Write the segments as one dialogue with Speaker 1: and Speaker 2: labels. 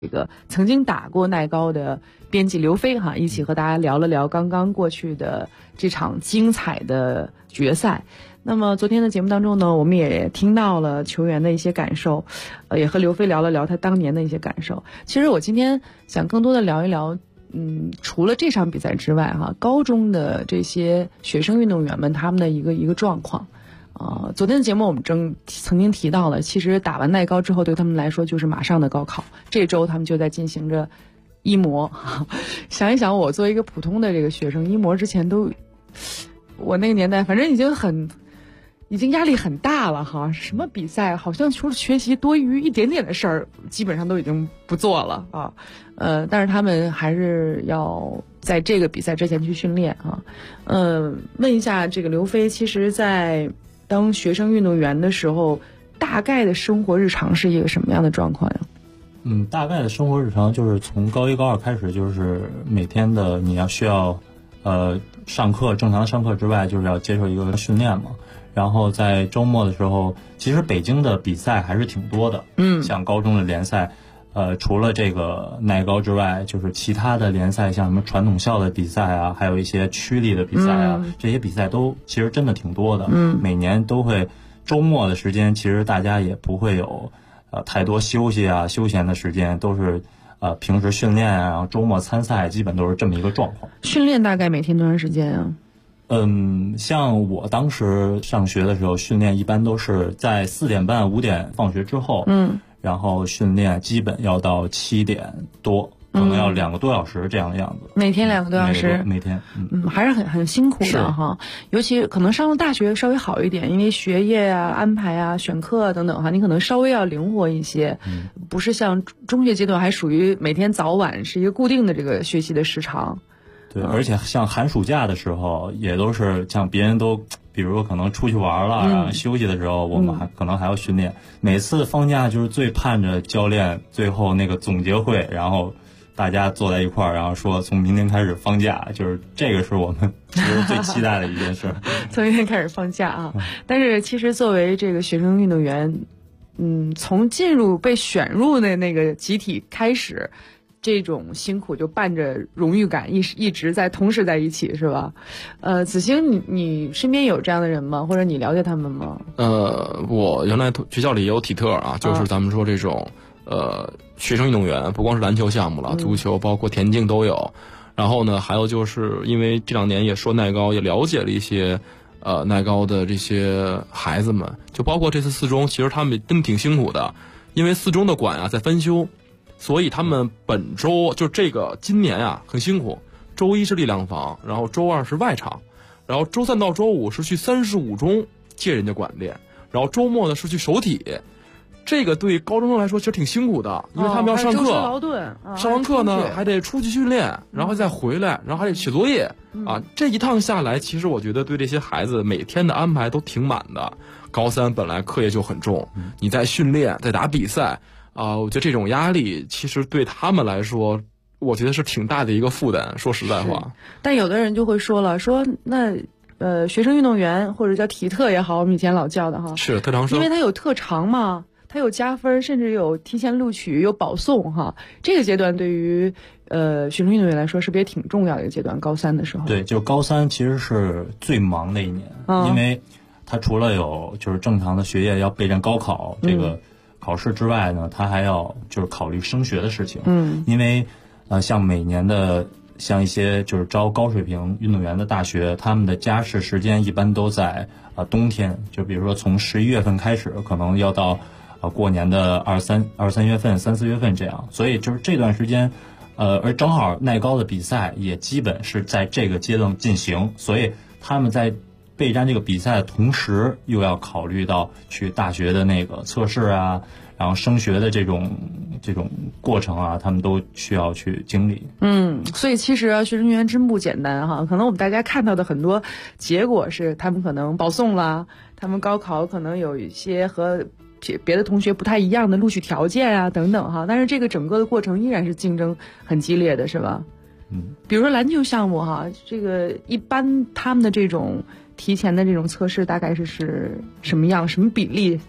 Speaker 1: 这个曾经打过奈高的编辑刘飞哈，一起和大家聊了聊刚刚过去的这场精彩的决赛。那么昨天的节目当中呢，我们也听到了球员的一些感受，也和刘飞聊了聊他当年的一些感受。其实我今天想更多的聊一聊，除了这场比赛之外哈，高中的这些学生运动员们他们的一个状况。昨天的节目我们曾经提到了，其实打完奈高之后对他们来说就是马上的高考，这周他们就在进行着一模。想一想，我作为一个普通的这个学生，一模之前我那个年代反正已经压力很大了哈，什么比赛好像除了学习多余一点点的事儿，基本上都已经不做了啊。但是他们还是要在这个比赛之前去训练啊。问一下这个刘飞，其实在当学生运动员的时候，大概的生活日常是一个什么样的状况呀？
Speaker 2: 大概的生活日常就是从高一高二开始，就是每天的你需要上课，正常的上课之外，就是要接受一个训练嘛。然后在周末的时候，其实北京的比赛还是挺多的。像高中的联赛，除了这个奈高之外，就是其他的联赛，像什么传统校的比赛啊，还有一些区里的比赛啊，这些比赛都其实真的挺多的。每年都会，周末的时间其实大家也不会有太多休息啊、休闲的时间，都是平时训练啊，然后周末参赛，基本都是这么一个状况。
Speaker 1: 训练大概每天多长时间啊？
Speaker 2: 像我当时上学的时候，训练一般都是在4点半、5点放学之后，然后训练基本要到7点多，可能要2个多小时这样的样子。
Speaker 1: 每天2个多小时，
Speaker 2: 每天，
Speaker 1: 还是很辛苦的哈。尤其可能上了大学稍微好一点，因为学业啊、安排啊、选课啊等等哈，你可能稍微要灵活一些，不是像中学阶段还属于每天早晚是一个固定的这个学习的时长。
Speaker 2: 对，而且像寒暑假的时候，也都是像别人都，比如说可能出去玩了，然后休息的时候，我们可能还要训练。每次放假就是最盼着教练最后那个总结会，然后大家坐在一块儿，然后说从明天开始放假，就是这个是我们其实最期待的一件事。
Speaker 1: 从明天开始放假啊！但是其实作为这个学生运动员，从被选入的那个集体开始。这种辛苦就伴着荣誉感一直同时在一起，是吧？子星，你身边有这样的人吗？或者你了解他们吗？
Speaker 3: 我原来学校里也有体特啊，就是咱们说这种学生运动员，不光是篮球项目了，足球包括田径都有。然后呢，还有就是因为这2年也说奈高，也了解了一些奈高的这些孩子们，就包括这次4中，其实他们真挺辛苦的，因为4中的馆在翻修。所以他们本周就今年很辛苦，周一是力量房，然后周2是外场，然后周3到周5是去35中借人家馆练，然后周末呢是去首体。这个对高中生来说其实挺辛苦的，因为他们要上课，
Speaker 1: 劳顿，
Speaker 3: 上完课呢还得出去训练，然后再回来，然后还得写作业这一趟下来，其实我觉得对这些孩子每天的安排都挺满的。高3本来课业就很重，你在训练，在打比赛。我觉得这种压力其实对他们来说，我觉得是挺大的一个负担。说实在话，
Speaker 1: 但有的人就会说那学生运动员或者叫体特也好，我们以前老叫的哈，
Speaker 3: 是特长生，
Speaker 1: 因为他有特长嘛，他有加分，甚至有提前录取，有保送哈。这个阶段对于学生运动员来说，是不是也挺重要的一个阶段？高3的时候，
Speaker 2: 对，就高3其实是最忙的一年，因为他除了有就是正常的学业要备战高考这个。考试之外呢，他还要就是考虑升学的事情。因为像每年的像一些就是招高水平运动员的大学，他们的加试时间一般都在冬天，就比如说从11月份开始，可能要到过年的23月份、3、4月份这样。所以就是这段时间，而正好奈高的比赛也基本是在这个阶段进行，所以他们在备战这个比赛的同时，又要考虑到去大学的那个测试啊，然后升学的这种过程啊，他们都需要去经历。
Speaker 1: 所以其实学生运动员真不简单哈。可能我们大家看到的很多结果是他们可能保送了，他们高考可能有一些和别的同学不太一样的录取条件啊等等哈。但是这个整个的过程依然是竞争很激烈的，是吧？比如说篮球项目哈，这个一般他们的这种提前的这种测试大概是什么样，什么比例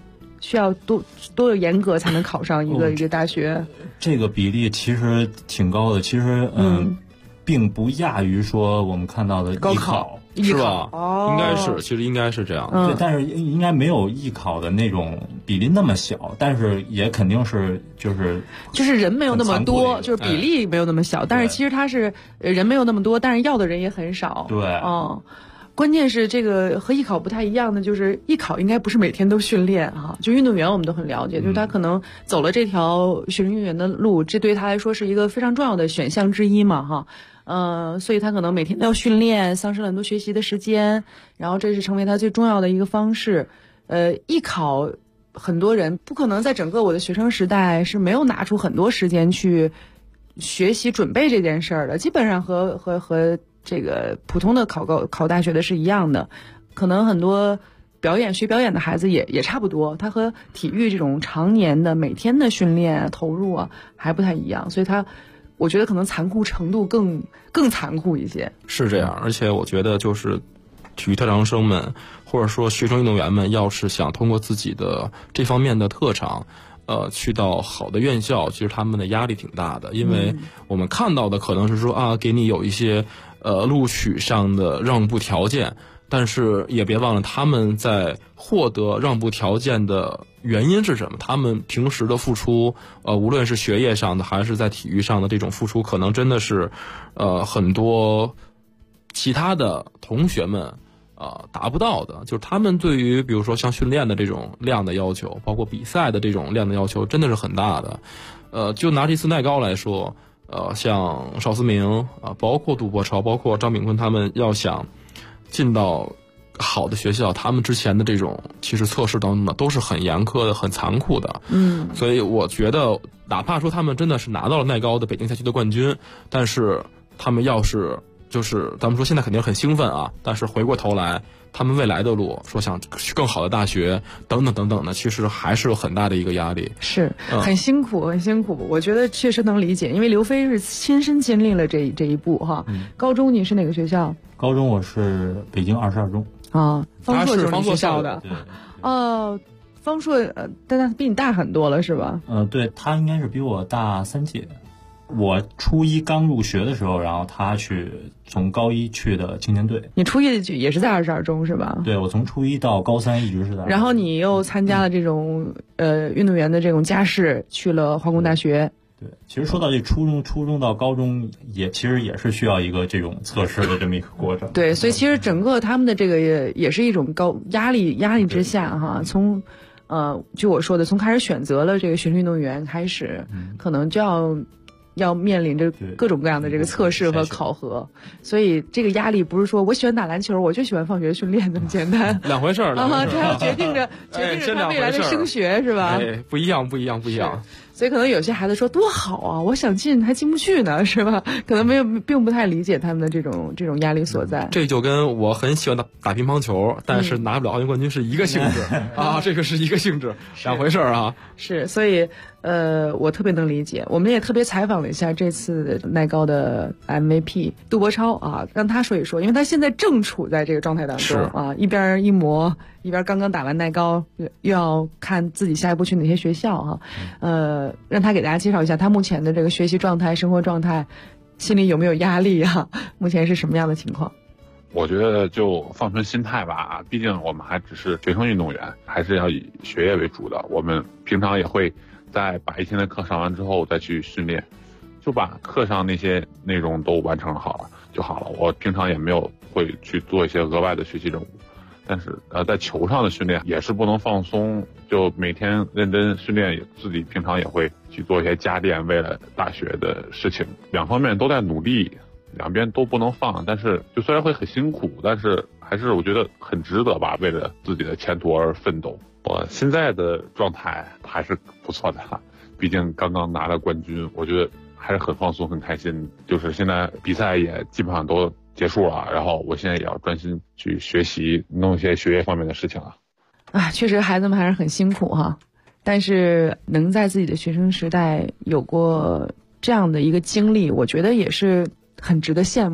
Speaker 1: 需要多严格才能考上一个大学？
Speaker 2: 这个比例其实挺高的，其实并不亚于说我们看到的
Speaker 1: 高考。
Speaker 3: 是吧？应该是，其实应该是这样。
Speaker 2: 对，但是应该没有艺考的那种比例那么小，但是也肯定是就是
Speaker 1: 人没有那么多，就是比例没有那么小，但是其实它是人没有那么多，但是要的人也很少。
Speaker 2: 对，
Speaker 1: 关键是这个和艺考不太一样的，就是艺考应该不是每天都训练哈。就运动员我们都很了解，就是他可能走了这条学生运动员的路，这对他来说是一个非常重要的选项之一嘛哈。所以他可能每天都要训练，丧失了很多学习的时间，然后这是成为他最重要的一个方式。艺考很多人不可能在整个我的学生时代是没有拿出很多时间去学习准备这件事儿的，基本上和这个普通的考大学的是一样的。可能很多学表演的孩子也差不多，他和体育这种常年的每天的训练投入啊还不太一样，所以我觉得可能残酷程度更残酷一些。
Speaker 3: 是这样，而且我觉得就是体育特长生们或者说学生运动员们，要是想通过自己的这方面的特长去到好的院校，其实他们的压力挺大的，因为我们看到的可能是说给你有一些录取上的让步条件，但是也别忘了他们在获得让步条件的原因是什么？他们平时的付出，无论是学业上的还是在体育上的这种付出，可能真的是很多其他的同学们达不到的。就是他们对于比如说像训练的这种量的要求，包括比赛的这种量的要求，真的是很大的。就拿这次奈高来说，像邵思明包括杜博超，包括张炳坤，他们要想进到好的学校，他们之前的这种其实测试当中呢都是很严苛的、很残酷的。所以我觉得哪怕说他们真的是拿到了奈高的北京赛区的冠军，但是他们要是就是咱们说现在肯定很兴奋但是回过头来他们未来的路，说想去更好的大学等等等等的，其实还是有很大的一个压力，
Speaker 1: 是很辛苦很辛苦。我觉得确实能理解，因为刘飞是亲身经历了这一步哈。高中你是哪个学校？
Speaker 2: 高中我是北京22中。
Speaker 1: 方硕就是你学校的。方硕但他比你大很多了是吧？
Speaker 2: 对，他应该是比我大3届。我初一刚入学的时候，然后他从高一去的青年队。你初一
Speaker 1: 也是在22中是吧？
Speaker 2: 对，我从初一到高3一直是在。
Speaker 1: 然后你又参加了这种运动员的这种加试，去了化工大学。
Speaker 2: 对，其实说到这初中到高中其实也是需要一个这种测试的这么一个过程。
Speaker 1: 对，所以其实整个他们的这个也是一种高压力之下哈，从就我说的，从开始选择了这个学生运动员开始，可能就要面临着各种各样的这个测试和考核，所以这个压力不是说我喜欢打篮球，我就喜欢放学训练这么简单，
Speaker 3: 两回事儿
Speaker 1: 这要决定着他未来的升学是吧？
Speaker 3: 不一样。
Speaker 1: 所以可能有些孩子说多好啊，我想进还进不去呢，是吧？可能并不太理解他们的这种压力所在。
Speaker 3: 这就跟我很喜欢打乒乓球，但是拿不了奥运冠军是一个性质这个是一个性质，两回事儿
Speaker 1: 是，所以我特别能理解。我们也特别采访了一下这次奈高的 MVP 杜博超让他说一说，因为他现在正处在这个状态当中一边一模，一边刚刚打完奈高，又要看自己下一步去哪些学校让他给大家介绍一下他目前的这个学习状态、生活状态，心里有没有压力目前是什么样的情况？
Speaker 4: 我觉得就放平心态吧，毕竟我们还只是学生运动员，还是要以学业为主的。我们平常也会在把一天的课上完之后再去训练，就把课上那些内容都完成好了就好了。我平常也没有会去做一些额外的学习任务。但是在球上的训练也是不能放松，就每天认真训练，自己平常也会去做一些加练，为了大学的事情，两方面都在努力，两边都不能放。但是就虽然会很辛苦，但是还是我觉得很值得吧，为了自己的前途而奋斗。我现在的状态还是不错的，毕竟刚刚拿了冠军，我觉得还是很放松很开心。就是现在比赛也基本上都结束了，然后我现在也要专心去学习，弄一些学业方面的事情了。
Speaker 1: 确实孩子们还是很辛苦但是能在自己的学生时代有过这样的一个经历，我觉得也是很值得羡慕的。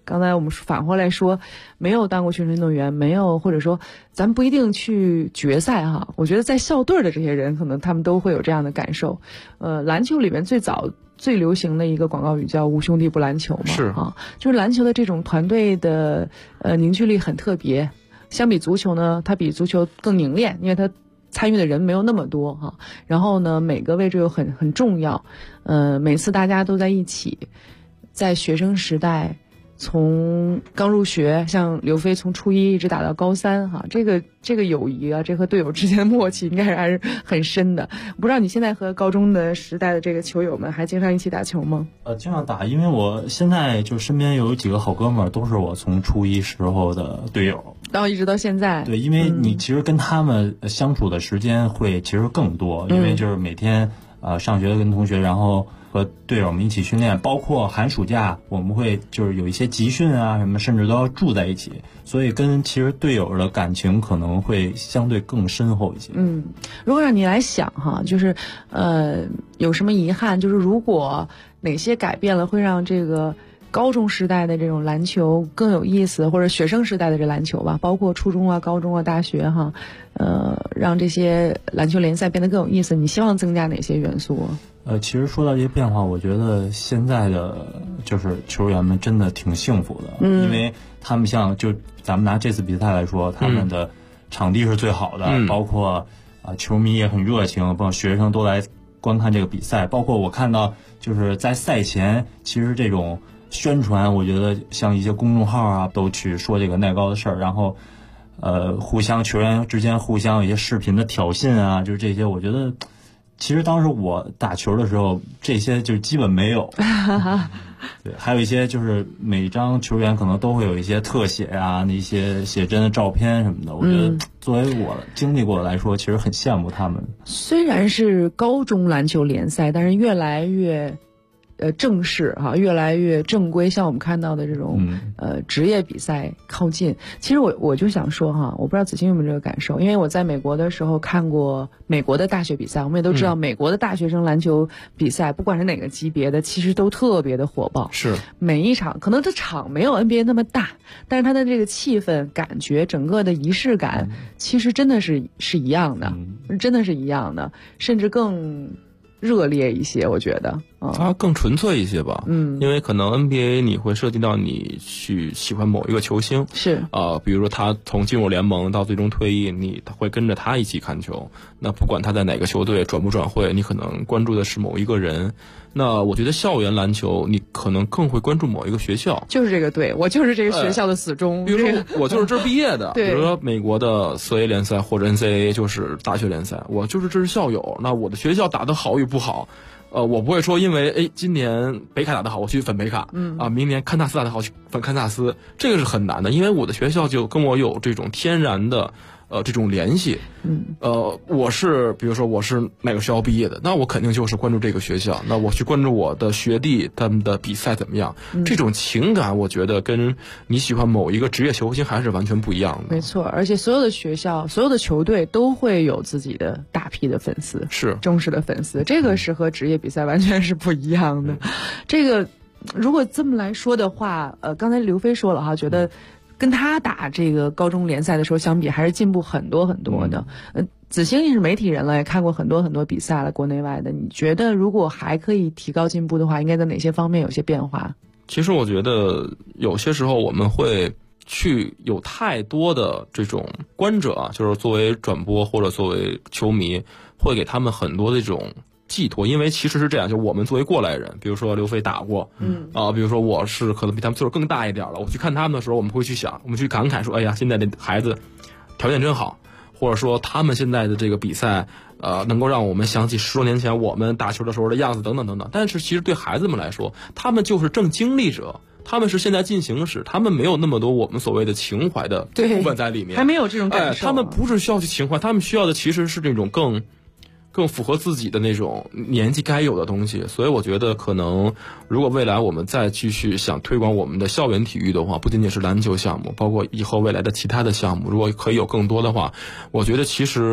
Speaker 1: 刚才我们反过来说，没有当过学生运动员，没有或者说咱不一定去决赛哈，我觉得在校队的这些人可能他们都会有这样的感受。篮球里面最流行的一个广告语叫无兄弟不篮球嘛，
Speaker 3: 是
Speaker 1: 啊，就是篮球的这种团队的凝聚力很特别，相比足球呢，它比足球更凝练，因为它参与的人没有那么多哈，然后呢每个位置又很重要，每次大家都在一起，在学生时代。从刚入学，像刘飞从初一一直打到高3哈，这个友谊啊，这和队友之间的默契应该还是很深的。不知道你现在和高中的时代的这个球友们还经常一起打球吗？
Speaker 2: 经常打，因为我现在就身边有几个好哥们儿，都是我从初一时候的队友，
Speaker 1: 到一直到现在。
Speaker 2: 对，因为你其实跟他们相处的时间会其实更多，因为就是每天上学跟同学，然后和队友们一起训练，包括寒暑假我们会就是有一些集训啊什么，甚至都要住在一起，所以跟其实队友的感情可能会相对更深厚一些。
Speaker 1: 如果让你来想哈，就是有什么遗憾，就是如果哪些改变了会让这个高中时代的这种篮球更有意思，或者学生时代的这篮球吧，包括初中啊、高中啊、大学哈，让这些篮球联赛变得更有意思，你希望增加哪些元素？
Speaker 2: 其实说到这些变化，我觉得现在的就是球员们真的挺幸福的，因为他们像就咱们拿这次比赛来说，他们的场地是最好的，包括球迷也很热情，包括学生都来观看这个比赛，包括我看到就是在赛前，其实这种宣传，我觉得像一些公众号啊，都去说这个耐高的事儿，然后互相球员之间互相有一些视频的挑衅啊，就是这些，我觉得。其实当时我打球的时候，这些就基本没有。对，还有一些就是每张球员可能都会有一些特写啊，那些写真的照片什么的。我觉得作为我经历过的来说，其实很羡慕他们。
Speaker 1: 虽然是高中篮球联赛，但是越来越正式哈，越来越正规，像我们看到的这种职业比赛靠近。其实我就想说哈，我不知道子清有没有这个感受，因为我在美国的时候看过美国的大学比赛，我们也都知道美国的大学生篮球比赛，不管是哪个级别的，其实都特别的火爆。
Speaker 3: 是
Speaker 1: 每一场可能这场没有 NBA 那么大，但是它的这个气氛、感觉、整个的仪式感，其实真的是一样的，真的是一样的，甚至更热烈一些，我觉得
Speaker 3: 它更纯粹一些吧。因为可能 NBA 你会涉及到你去喜欢某一个球星，
Speaker 1: 是
Speaker 3: 比如说他从进入联盟到最终退役，你会跟着他一起看球。那不管他在哪个球队转不转会，你可能关注的是某一个人。那我觉得校园篮球你可能更会关注某一个学校，
Speaker 1: 就是这个队，我就是这个学校的死忠。
Speaker 3: 比如说我就是这儿毕业的，
Speaker 1: 对，
Speaker 3: 比如说美国的4A 联赛或者 NCAA 就是大学联赛，我就是这是校友。那我的学校打得好与不好，我不会说因为今年北卡打得好我去粉北卡，明年堪纳斯打得好去粉堪纳斯，这个是很难的，因为我的学校就跟我有这种天然的这种联系。比如说我是哪个学校毕业的，那我肯定就是关注这个学校，那我去关注我的学弟他们的比赛怎么样，这种情感我觉得跟你喜欢某一个职业球星还是完全不一样的。
Speaker 1: 没错，而且所有的学校所有的球队都会有自己的大批的粉丝，
Speaker 3: 是
Speaker 1: 忠实的粉丝，这个是和职业比赛完全是不一样的。这个如果这么来说的话，刚才刘飞说了哈，觉得跟他打这个高中联赛的时候相比，还是进步很多很多的。子星也是媒体人了，也看过很多很多比赛了，国内外的。你觉得如果还可以提高进步的话，应该在哪些方面有些变化？
Speaker 3: 其实我觉得有些时候我们会去有太多的这种观者啊，就是作为转播或者作为球迷，会给他们很多的这种寄托，因为其实是这样，就我们作为过来人，比如说刘飞打过，比如说我是可能比他们岁数更大一点了，我去看他们的时候，我们会去想，我们去感慨说，哎呀，现在的孩子条件真好，或者说他们现在的这个比赛，能够让我们想起10多年前我们打球的时候的样子，等等等等。但是其实对孩子们来说，他们就是正经历者，他们是现在进行时，他们没有那么多我们所谓的情怀的部分在里面，
Speaker 1: 还没有这种感受。
Speaker 3: 他们不是需要去情怀，他们需要的其实是这种更符合自己的那种年纪该有的东西。所以我觉得可能如果未来我们再继续想推广我们的校园体育的话，不仅仅是篮球项目，包括以后未来的其他的项目，如果可以有更多的话，我觉得其实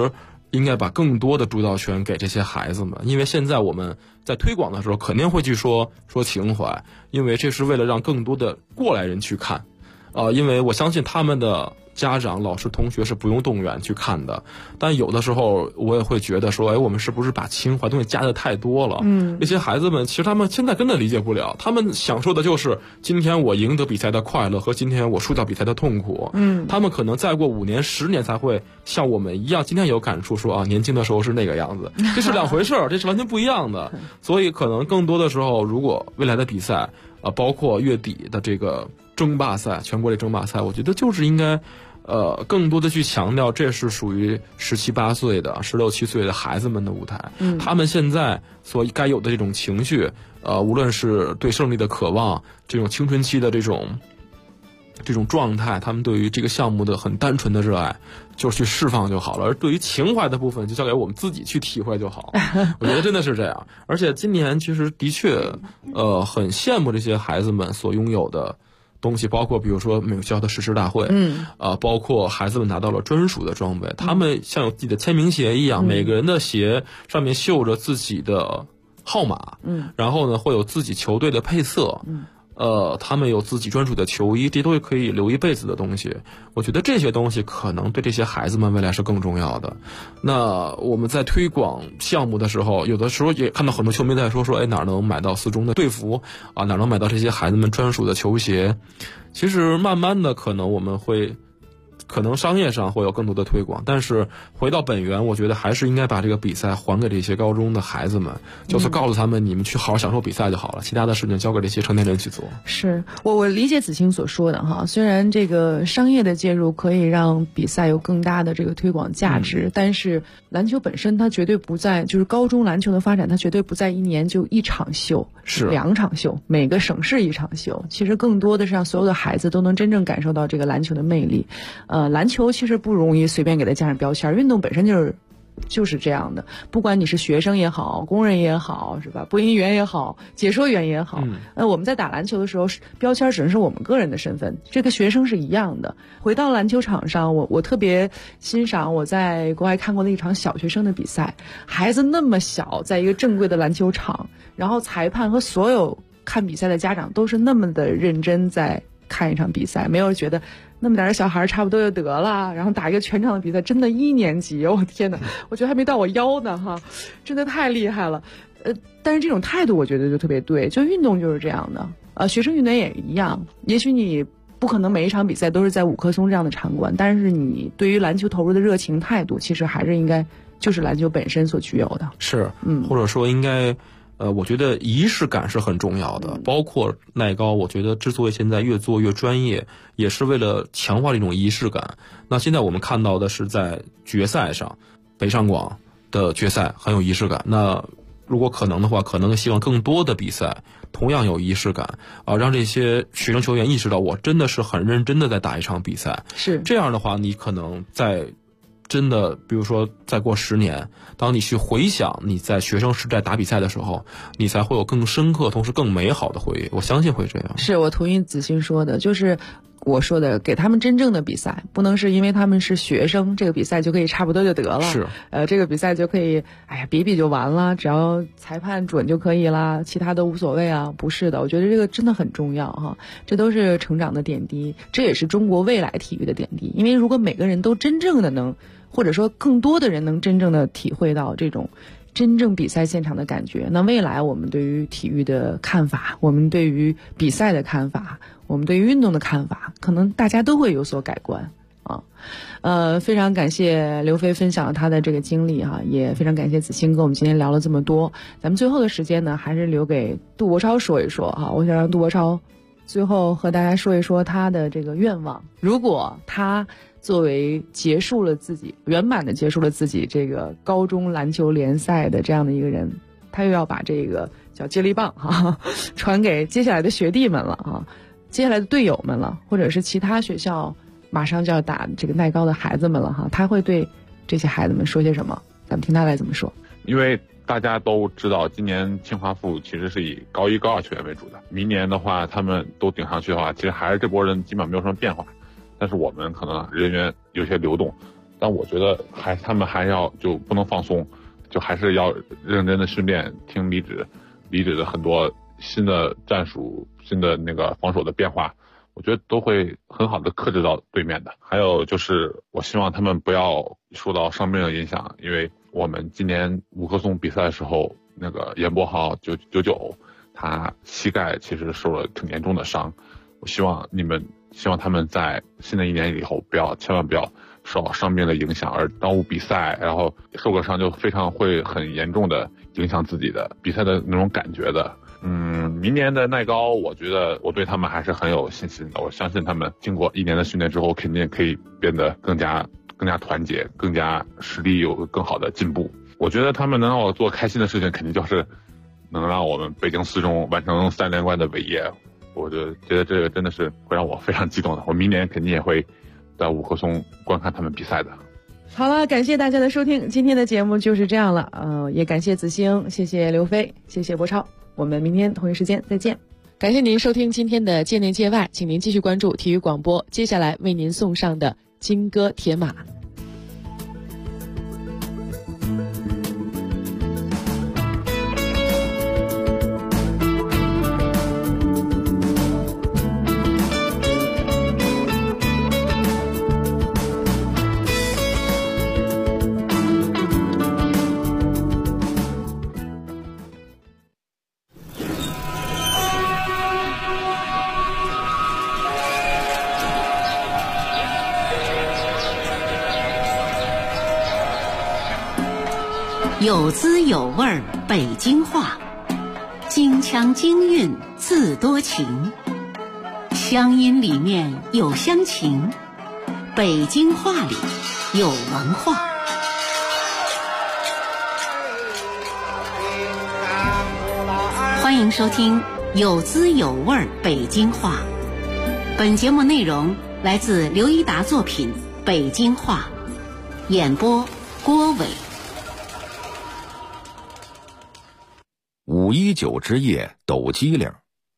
Speaker 3: 应该把更多的主导权给这些孩子们，因为现在我们在推广的时候肯定会去说情怀，因为这是为了让更多的过来人去看，因为我相信他们的家长、老师、同学是不用动员去看的，但有的时候我也会觉得说，我们是不是把情怀东西加的太多了？那些孩子们其实他们现在根本理解不了，他们享受的就是今天我赢得比赛的快乐和今天我输掉比赛的痛苦。他们可能再过5年、10年才会像我们一样，今天有感触说年轻的时候是那个样子，这是两回事儿，这是完全不一样的。所以可能更多的时候，如果未来的比赛包括月底的这个争霸赛、全国类争霸赛，我觉得就是应该更多的去强调，这是属于17、18岁的、16、17岁的孩子们的舞台。他们现在所该有的这种情绪，无论是对胜利的渴望，这种青春期的这种状态，他们对于这个项目的很单纯的热爱，就是去释放就好了。而对于情怀的部分，就交给我们自己去体会就好。我觉得真的是这样。而且今年其实的确，很羡慕这些孩子们所拥有的东西，包括比如说每个学校的誓师大会，包括孩子们拿到了专属的装备，他们像有自己的签名鞋一样，每个人的鞋上面绣着自己的号码，然后呢会有自己球队的配色，他们有自己专属的球衣，这都是可以留一辈子的东西。我觉得这些东西可能对这些孩子们未来是更重要的。那我们在推广项目的时候，有的时候也看到很多球迷在说哪能买到4中的队服啊，哪能买到这些孩子们专属的球鞋。其实慢慢的可能我们会可能商业上会有更多的推广，但是回到本源，我觉得还是应该把这个比赛还给这些高中的孩子们，就是告诉他们，你们去好好享受比赛就好了，其他的事情交给这些成年人去做。
Speaker 1: 是我理解子清所说的哈，虽然这个商业的介入可以让比赛有更大的这个推广价值，但是篮球本身它绝对不在，就是高中篮球的发展，它绝对不在1年就1场秀，是2场秀，每个省市1场秀。其实更多的是让所有的孩子都能真正感受到这个篮球的魅力。篮球其实不容易随便给它加上标签，运动本身就是这样的，不管你是学生也好，工人也好，是吧？播音员也好，解说员也好，我们在打篮球的时候，标签只能是我们个人的身份，这个学生是一样的。回到篮球场上，我特别欣赏我在国外看过的一场小学生的比赛，孩子那么小，在一个正规的篮球场，然后裁判和所有看比赛的家长都是那么的认真在看一场比赛，没有觉得那么点小孩差不多就得了，然后打一个全场的比赛，真的1年级，我天哪，我觉得还没到我腰呢哈，真的太厉害了。但是这种态度我觉得就特别对，就运动就是这样的，学生运动也一样，也许你不可能每一场比赛都是在5棵松这样的场馆，但是你对于篮球投入的热情态度，其实还是应该就是篮球本身所具有的。
Speaker 3: 是，或者说应该我觉得仪式感是很重要的，包括耐高，我觉得之所以现在越做越专业，也是为了强化这种仪式感。那现在我们看到的是在决赛上，北上广的决赛很有仪式感。那如果可能的话，可能希望更多的比赛同样有仪式感让这些学生球员意识到，我真的是很认真的在打一场比赛。
Speaker 1: 是
Speaker 3: 这样的话，你可能在真的比如说再过10年，当你去回想你在学生时代打比赛的时候，你才会有更深刻同时更美好的回忆，我相信会这样。
Speaker 1: 是，我同意子欣说的，就是我说的，给他们真正的比赛，不能是因为他们是学生，这个比赛就可以差不多就得了，
Speaker 3: 是
Speaker 1: 这个比赛就可以比就完了，只要裁判准就可以啦，其他都无所谓啊。不是的，我觉得这个真的很重要哈，这都是成长的点滴，这也是中国未来体育的点滴。因为如果每个人都真正的能，或者说更多的人能真正的体会到这种真正比赛现场的感觉，那未来我们对于体育的看法，我们对于比赛的看法，我们对于运动的看法，可能大家都会有所改观啊。非常感谢刘飞分享了他的这个经历哈，也非常感谢子欣跟我们今天聊了这么多。咱们最后的时间呢，还是留给杜国超说一说哈。我想让杜国超最后和大家说一说他的这个愿望，如果他作为圆满的结束了自己这个高中篮球联赛的这样的一个人，他又要把这个叫接力棒传给接下来的学弟们了接下来的队友们了，或者是其他学校马上就要打这个耐高的孩子们了他会对这些孩子们说些什么？咱们听他来怎么说。
Speaker 4: 因为大家都知道，今年清华附其实是以高1、高2球员为主的，明年的话他们都顶上去的话，其实还是这波人基本上没有什么变化。但是我们可能人员有些流动， 但我觉得他们还要就不能放松，就还是要认真的训练，听李指的很多新的战术、新的那个防守的变化，我觉得都会很好的克制到对面的。还有就是我希望他们不要受到伤病的影响，因为我们今年五棵松比赛的时候，那个严博豪999他膝盖其实受了挺严重的伤，我希望他们在新的一年以后千万不要受到伤病的影响而耽误比赛，然后受个伤就会很严重的影响自己的比赛的那种感觉的。明年的奈高，我觉得我对他们还是很有信心的。我相信他们经过1年的训练之后，肯定可以变得更加团结，更加实力有更好的进步。我觉得他们能让我做开心的事情，肯定就是能让我们北京四中完成3连冠的伟业。我就觉得这个真的是会让我非常激动的。我明年肯定也会在五棵松观看他们比赛的。
Speaker 1: 好了，感谢大家的收听，今天的节目就是这样了。也感谢子星，谢谢刘飞，谢谢博超，我们明天同一时间再见。感谢您收听今天的界内界外，请您继续关注体育广播，接下来为您送上的金戈铁马。
Speaker 5: 有滋有味儿北京话，京腔京韵字多情，乡音里面有乡情，北京话里有文化。欢迎收听有滋有味儿北京话。本节目内容来自刘一达作品《北京话》，演播郭伟。
Speaker 6: 519之夜抖机灵。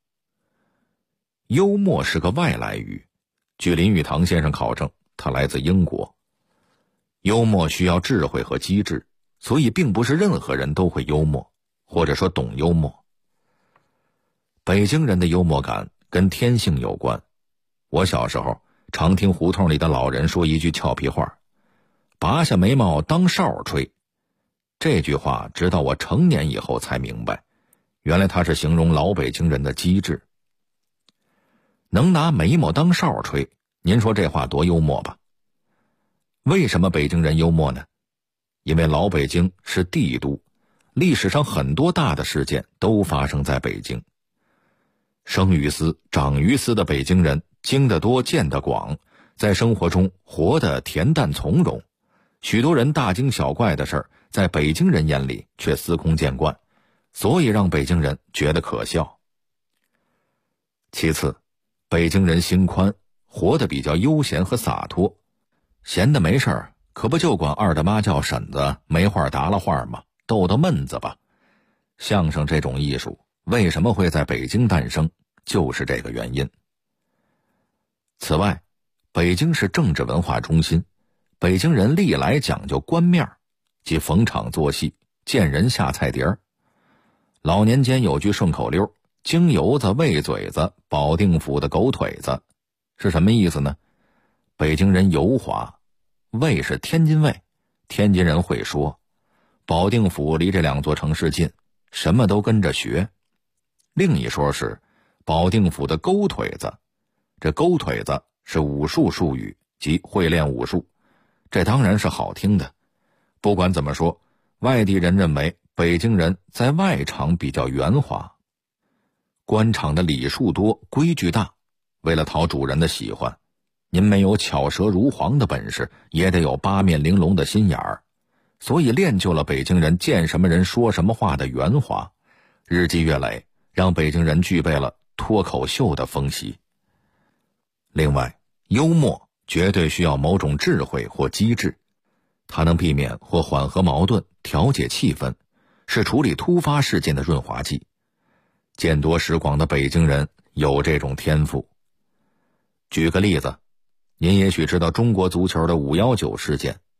Speaker 6: 幽默是个外来语，据林语堂先生考证，它来自英国。幽默需要智慧和机智，所以并不是任何人都会幽默，或者说懂幽默。北京人的幽默感跟天性有关。我小时候常听胡同里的老人说一句俏皮话，拔下眉毛当哨吹。这句话直到我成年以后才明白，原来它是形容老北京人的机智。能拿眉毛当哨吹，您说这话多幽默吧？为什么北京人幽默呢？因为老北京是帝都，历史上很多大的事件都发生在北京。生于斯长于斯的北京人经得多见得广，在生活中活得恬淡从容，许多人大惊小怪的事儿在北京人眼里却司空见惯，所以让北京人觉得可笑。其次，北京人心宽，活得比较悠闲和洒脱，闲的没事儿，可不就管二大妈叫婶子，没话搭了话吗？逗逗闷子吧。相声这种艺术为什么会在北京诞生，就是这个原因。此外，北京是政治文化中心，北京人历来讲究官面，即逢场作戏，见人下菜碟儿。老年间有句顺口溜，京油子喂嘴子，保定府的狗腿子，是什么意思呢？北京人油滑，卫是天津卫，天津人会说，保定府离这2座城市近，什么都跟着学。另一说是保定府的勾腿子，这勾腿子是武术术语，即会练武术，这当然是好听的。不管怎么说，外地人认为北京人在外场比较圆滑。官场的礼数多，规矩大，为了讨主人的喜欢，您没有巧舌如簧的本事，也得有八面玲珑的心眼儿，所以练就了北京人见什么人说什么话的圆滑，日积月累，让北京人具备了脱口秀的风习。另外，幽默绝对需要某种智慧或机智，它能避免或缓和矛盾，调节气氛，是处理突发事件的润滑剂。见多识广的北京人有这种天赋。举个例子，您也许知道中国足球的519事件，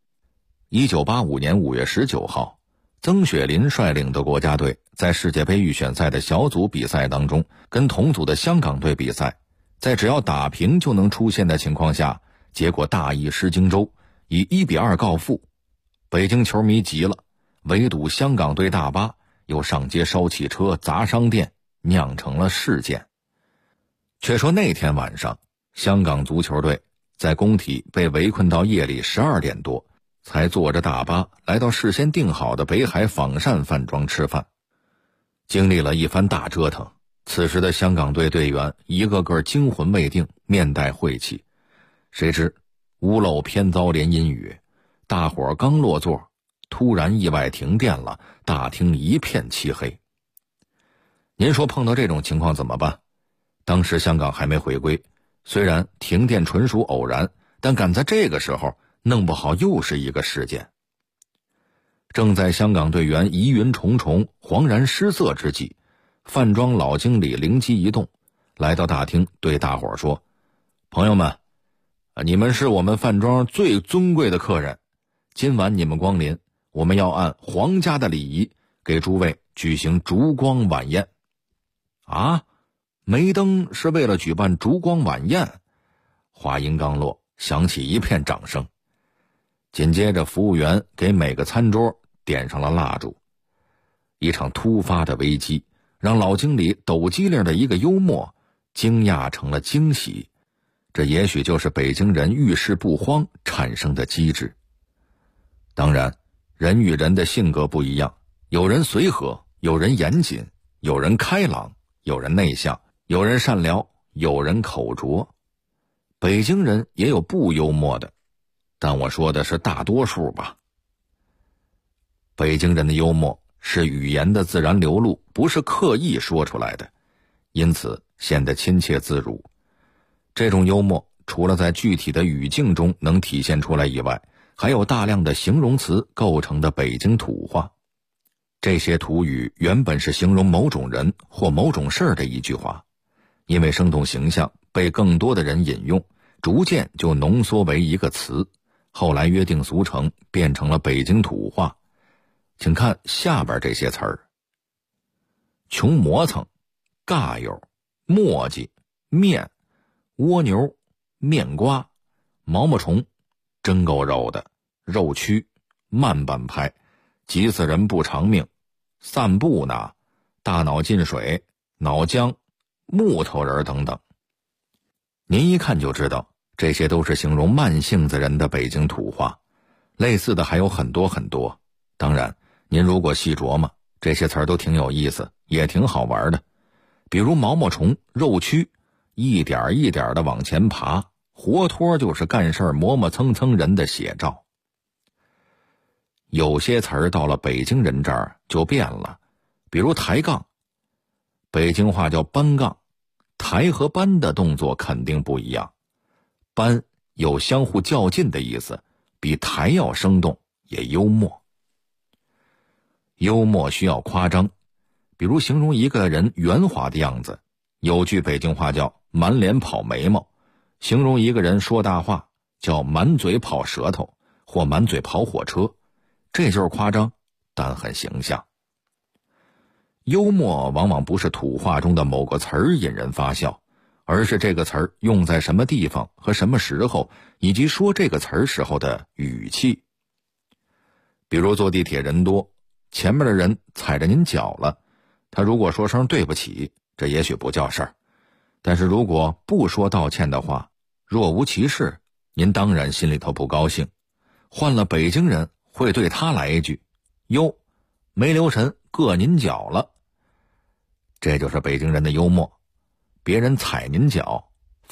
Speaker 6: 1985年5月19号，曾雪林率领的国家队在世界杯预选赛的小组比赛当中，跟同组的香港队比赛，在只要打平就能出线的情况下，结果大意失荆州，以1-2告负。北京球迷急了，围堵香港队大巴，又上街烧汽车、砸商店，酿成了事件。却说那天晚上，香港足球队在工体被围困到夜里12点多，才坐着大巴来到事先订好的北海仿膳饭庄吃饭。经历了一番大折腾，此时的香港队队员一个个惊魂未定，面带晦气。谁知屋漏偏遭连阴雨，大伙儿刚落座，突然意外停电了，大厅一片漆黑。您说碰到这种情况怎么办？当时香港还没回归，虽然停电纯属偶然，但赶在这个时候弄不好又是一个事件。正在香港队员疑云重重、惶然失色之际，饭庄老经理灵机一动，来到大厅对大伙儿说：朋友们，你们是我们饭庄最尊贵的客人，今晚你们光临，我们要按皇家的礼仪给诸位举行烛光晚宴。啊，梅登是为了举办烛光晚宴？话音刚落，响起一片掌声。紧接着服务员给每个餐桌点上了蜡烛。一场突发的危机让老经理抖机灵的一个幽默惊讶成了惊喜，这也许就是北京人遇事不慌产生的机智。当然，人与人的性格不一样，有人随和，有人严谨，有人开朗，有人内向，有人善良，有人口拙。北京人也有不幽默的，但我说的是大多数吧。北京人的幽默是语言的自然流露，不是刻意说出来的，因此显得亲切自如。这种幽默除了在具体的语境中能体现出来以外，还有大量的形容词构成的北京土话。这些土语原本是形容某种人或某种事儿的一句话，因为生动形象被更多的人引用，逐渐就浓缩为一个词，后来约定俗成，变成了北京土话。请看下边这些词儿：穷磨蹭、尬友、磨叽、面、蜗牛、面瓜、毛毛虫、真够肉的、肉蛆、慢半拍、急死人不偿命、散步呢、大脑进水、脑浆、木头人等等。您一看就知道，这些都是形容慢性子人的北京土话，类似的还有很多很多。当然，您如果细琢磨，这些词儿都挺有意思，也挺好玩的。比如毛毛虫、肉蛆，一点一点的往前爬，活脱就是干事磨磨蹭蹭人的写照。有些词儿到了北京人这儿就变了，比如抬杠，北京话叫搬杠，抬和搬的动作肯定不一样。搬有相互较劲的意思，比抬要生动，也幽默。幽默需要夸张，比如形容一个人圆滑的样子，有句北京话叫满脸跑眉毛，形容一个人说大话叫满嘴跑舌头或满嘴跑火车，这就是夸张，但很形象。幽默往往不是土话中的某个词儿引人发笑，而是这个词儿用在什么地方和什么时候，以及说这个词儿时候的语气。比如坐地铁人多，前面的人踩着您脚了，他如果说声对不起，这也许不叫事儿，但是如果不说道歉的话，若无其事，您当然心里头不高兴。换了北京人会对他来一句：哟，没留神硌您脚了。这就是北京人的幽默，别人踩您脚，